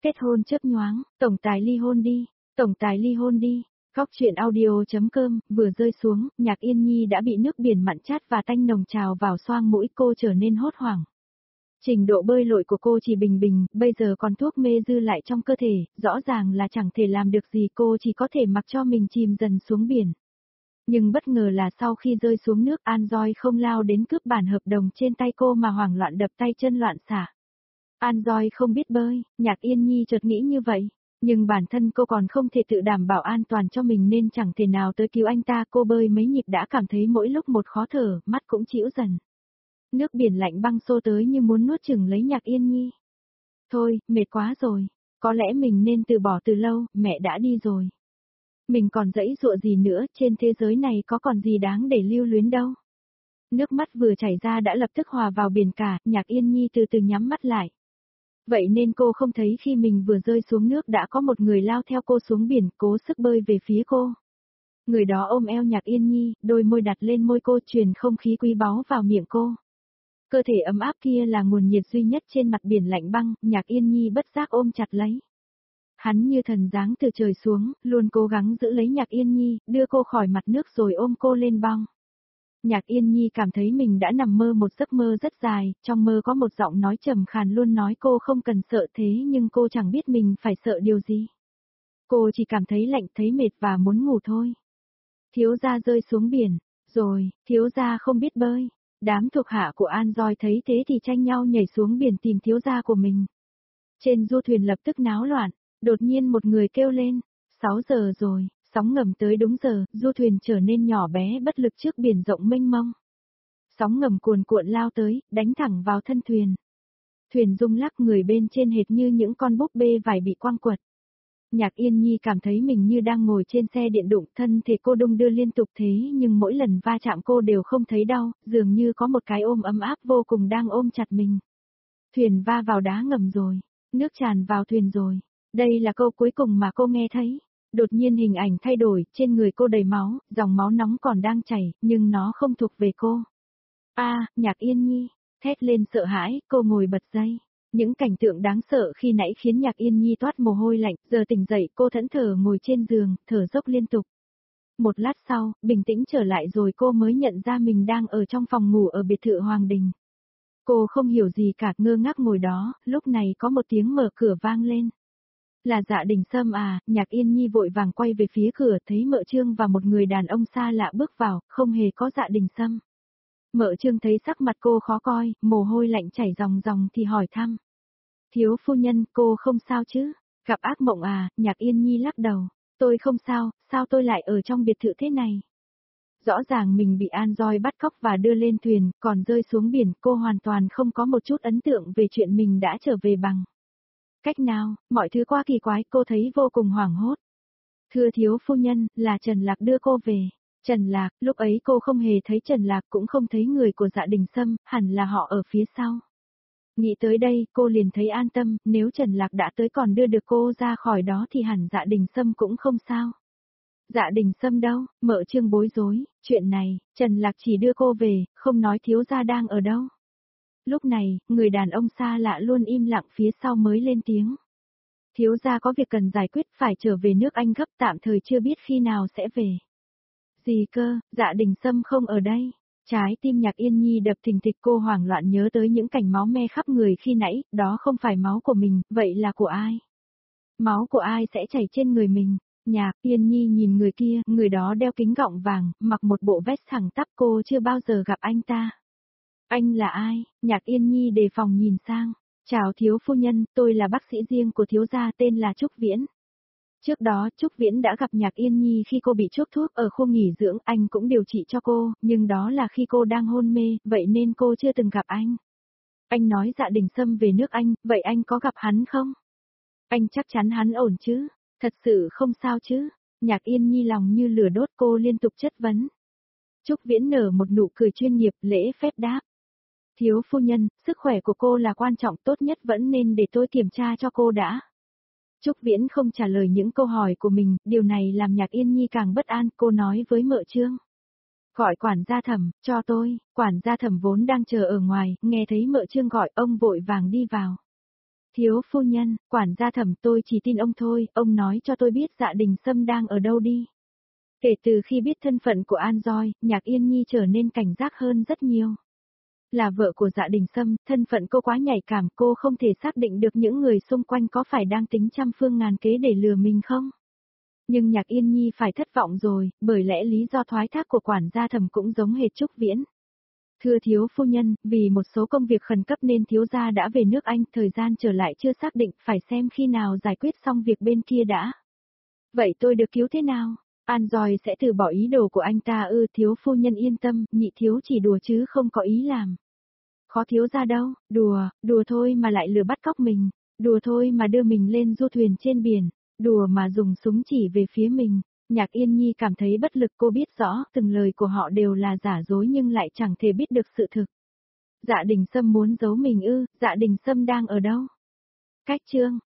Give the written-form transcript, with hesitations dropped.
Kết hôn chớp nhoáng, tổng tài ly hôn đi, tổng tài ly hôn đi. Góc truyện audio.com, vừa rơi xuống, Nhạc Yên Nhi đã bị nước biển mặn chát và tanh nồng trào vào xoang mũi, cô trở nên hốt hoảng. Trình độ bơi lội của cô chỉ bình bình, bây giờ còn thuốc mê dư lại trong cơ thể, rõ ràng là chẳng thể làm được gì, cô chỉ có thể mặc cho mình chìm dần xuống biển. Nhưng bất ngờ là sau khi rơi xuống nước, An Doi không lao đến cướp bản hợp đồng trên tay cô mà hoảng loạn đập tay chân loạn xạ. An Doi không biết bơi, Nhạc Yên Nhi chợt nghĩ như vậy. Nhưng bản thân cô còn không thể tự đảm bảo an toàn cho mình nên chẳng thể nào tới cứu anh ta. Cô bơi mấy nhịp đã cảm thấy mỗi lúc một khó thở, mắt cũng trĩu dần. Nước biển lạnh băng xô tới như muốn nuốt chửng lấy Nhạc Yên Nhi. Thôi, mệt quá rồi. Có lẽ mình nên từ bỏ từ lâu, mẹ đã đi rồi. Mình còn dãy dụa gì nữa, trên thế giới này có còn gì đáng để lưu luyến đâu. Nước mắt vừa chảy ra đã lập tức hòa vào biển cả, Nhạc Yên Nhi từ từ nhắm mắt lại. Vậy nên cô không thấy khi mình vừa rơi xuống nước đã có một người lao theo cô xuống biển, cố sức bơi về phía cô. Người đó ôm eo Nhạc Yên Nhi, đôi môi đặt lên môi cô, truyền không khí quý báu vào miệng cô. Cơ thể ấm áp kia là nguồn nhiệt duy nhất trên mặt biển lạnh băng, Nhạc Yên Nhi bất giác ôm chặt lấy. Hắn như thần giáng từ trời xuống, luôn cố gắng giữ lấy Nhạc Yên Nhi, đưa cô khỏi mặt nước rồi ôm cô lên bong. Nhạc Yên Nhi cảm thấy mình đã nằm mơ một giấc mơ rất dài, trong mơ có một giọng nói trầm khàn luôn nói cô không cần sợ, thế nhưng cô chẳng biết mình phải sợ điều gì. Cô chỉ cảm thấy lạnh, thấy mệt và muốn ngủ thôi. Thiếu gia rơi xuống biển, rồi, thiếu gia không biết bơi. Đám thuộc hạ của An Doi thấy thế thì tranh nhau nhảy xuống biển tìm thiếu gia của mình. Trên du thuyền lập tức náo loạn, đột nhiên một người kêu lên, 6 giờ rồi. Sóng ngầm tới đúng giờ, du thuyền trở nên nhỏ bé bất lực trước biển rộng mênh mông. Sóng ngầm cuồn cuộn lao tới, đánh thẳng vào thân thuyền. Thuyền rung lắc, người bên trên hệt như những con búp bê vải bị quăng quật. Nhạc Yên Nhi cảm thấy mình như đang ngồi trên xe điện đụng, thân thể cô đung đưa liên tục thế nhưng mỗi lần va chạm cô đều không thấy đau, dường như có một cái ôm ấm áp vô cùng đang ôm chặt mình. Thuyền va vào đá ngầm rồi, nước tràn vào thuyền rồi. Đây là câu cuối cùng mà cô nghe thấy. Đột nhiên hình ảnh thay đổi, trên người cô đầy máu, dòng máu nóng còn đang chảy, nhưng nó không thuộc về cô. Nhạc Yên Nhi, thét lên sợ hãi, cô ngồi bật dậy. Những cảnh tượng đáng sợ khi nãy khiến Nhạc Yên Nhi toát mồ hôi lạnh, giờ tỉnh dậy cô thẫn thờ ngồi trên giường, thở dốc liên tục. Một lát sau, bình tĩnh trở lại rồi cô mới nhận ra mình đang ở trong phòng ngủ ở biệt thự Hoàng Đình. Cô không hiểu gì cả, ngơ ngác ngồi đó, lúc này có một tiếng mở cửa vang lên. Là Dạ Đình Sâm à, Nhạc Yên Nhi vội vàng quay về phía cửa, thấy Mợ Trương và một người đàn ông xa lạ bước vào, không hề có Dạ Đình Sâm. Mợ Trương thấy sắc mặt cô khó coi, mồ hôi lạnh chảy ròng ròng thì hỏi thăm. Thiếu phu nhân, cô không sao chứ? Gặp ác mộng à? Nhạc Yên Nhi lắc đầu. Tôi không sao, sao tôi lại ở trong biệt thự thế này? Rõ ràng mình bị An Doi bắt cóc và đưa lên thuyền, còn rơi xuống biển, cô hoàn toàn không có một chút ấn tượng về chuyện mình đã trở về bằng cách nào, mọi thứ quá kỳ quái, cô thấy vô cùng hoảng hốt. Thưa thiếu phu nhân, là Trần Lạc đưa cô về. Trần Lạc, lúc ấy cô không hề thấy Trần Lạc, cũng không thấy người của Dạ Đình Sâm, hẳn là họ ở phía sau. Nghĩ tới đây, cô liền thấy an tâm, nếu Trần Lạc đã tới còn đưa được cô ra khỏi đó thì hẳn Dạ Đình Sâm cũng không sao. Dạ Đình Sâm đâu? Mợ Trương bối rối, chuyện này, Trần Lạc chỉ đưa cô về, không nói thiếu gia đang ở đâu. Lúc này, người đàn ông xa lạ luôn im lặng phía sau mới lên tiếng. Thiếu gia có việc cần giải quyết, phải trở về nước Anh gấp, tạm thời chưa biết khi nào sẽ về. Gì cơ, Dạ Đình Sâm không ở đây. Trái tim Nhạc Yên Nhi đập thình thịch, cô hoảng loạn nhớ tới những cảnh máu me khắp người khi nãy, đó không phải máu của mình, vậy là của ai? Máu của ai sẽ chảy trên người mình? Nhạc Yên Nhi nhìn người kia, người đó đeo kính gọng vàng, mặc một bộ vest thẳng tắp, cô chưa bao giờ gặp anh ta. Anh là ai? Nhạc Yên Nhi đề phòng nhìn sang. Chào thiếu phu nhân, tôi là bác sĩ riêng của thiếu gia tên là Trúc Viễn. Trước đó, Trúc Viễn đã gặp Nhạc Yên Nhi khi cô bị chuốc thuốc ở khu nghỉ dưỡng, anh cũng điều trị cho cô, nhưng đó là khi cô đang hôn mê, vậy nên cô chưa từng gặp anh. Anh nói Dạ Đình Sâm về nước Anh, vậy anh có gặp hắn không? Anh chắc chắn hắn ổn chứ? Thật sự không sao chứ? Nhạc Yên Nhi lòng như lửa đốt, cô liên tục chất vấn. Trúc Viễn nở một nụ cười chuyên nghiệp, lễ phép đáp. Thiếu phu nhân, sức khỏe của cô là quan trọng, tốt nhất vẫn nên để tôi kiểm tra cho cô đã. Trúc Viễn không trả lời những câu hỏi của mình, điều này làm Nhạc Yên Nhi càng bất an, cô nói với Mợ Trương. Gọi quản gia Thẩm, cho tôi. Quản gia Thẩm vốn đang chờ ở ngoài, nghe thấy Mợ Trương gọi, ông vội vàng đi vào. Thiếu phu nhân, quản gia Thẩm, tôi chỉ tin ông thôi, ông nói cho tôi biết Dạ Đình Sâm đang ở đâu đi. Kể từ khi biết thân phận của An Doi, Nhạc Yên Nhi trở nên cảnh giác hơn rất nhiều. Là vợ của Dạ Đình Sâm, thân phận cô quá nhạy cảm, cô không thể xác định được những người xung quanh có phải đang tính trăm phương ngàn kế để lừa mình không. Nhưng Nhạc Yên Nhi phải thất vọng rồi, bởi lẽ lý do thoái thác của quản gia Thẩm cũng giống hệt Trúc Viễn. Thưa thiếu phu nhân, vì một số công việc khẩn cấp nên thiếu gia đã về nước Anh, thời gian trở lại chưa xác định, phải xem khi nào giải quyết xong việc bên kia đã. Vậy tôi được cứu thế nào? An Doi sẽ từ bỏ ý đồ của anh ta ư? Thiếu phu nhân yên tâm, nhị thiếu chỉ đùa chứ không có ý làm. Khó thiếu gia đâu, đùa thôi mà lại lừa bắt cóc mình, đùa thôi mà đưa mình lên du thuyền trên biển, đùa mà dùng súng chỉ về phía mình. Nhạc Yên Nhi cảm thấy bất lực, cô biết rõ từng lời của họ đều là giả dối nhưng lại chẳng thể biết được sự thực. Dạ Đình Sâm muốn giấu mình ư? Dạ Đình Sâm đang ở đâu? Cách chương